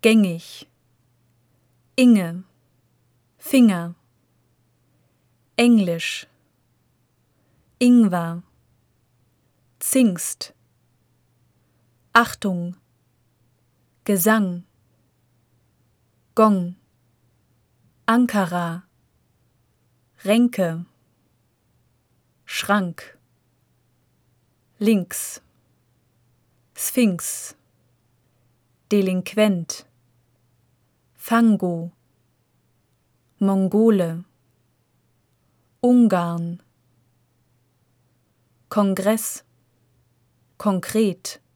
gängig, Inge, Finger, Englisch, Ingwer, Zingst, Achtung, Gesang, Gong, Ankara, Ränke, Schrank, links, Sphinx, Delinquent, Fango, Mongole, Ungarn, Kongress, konkret,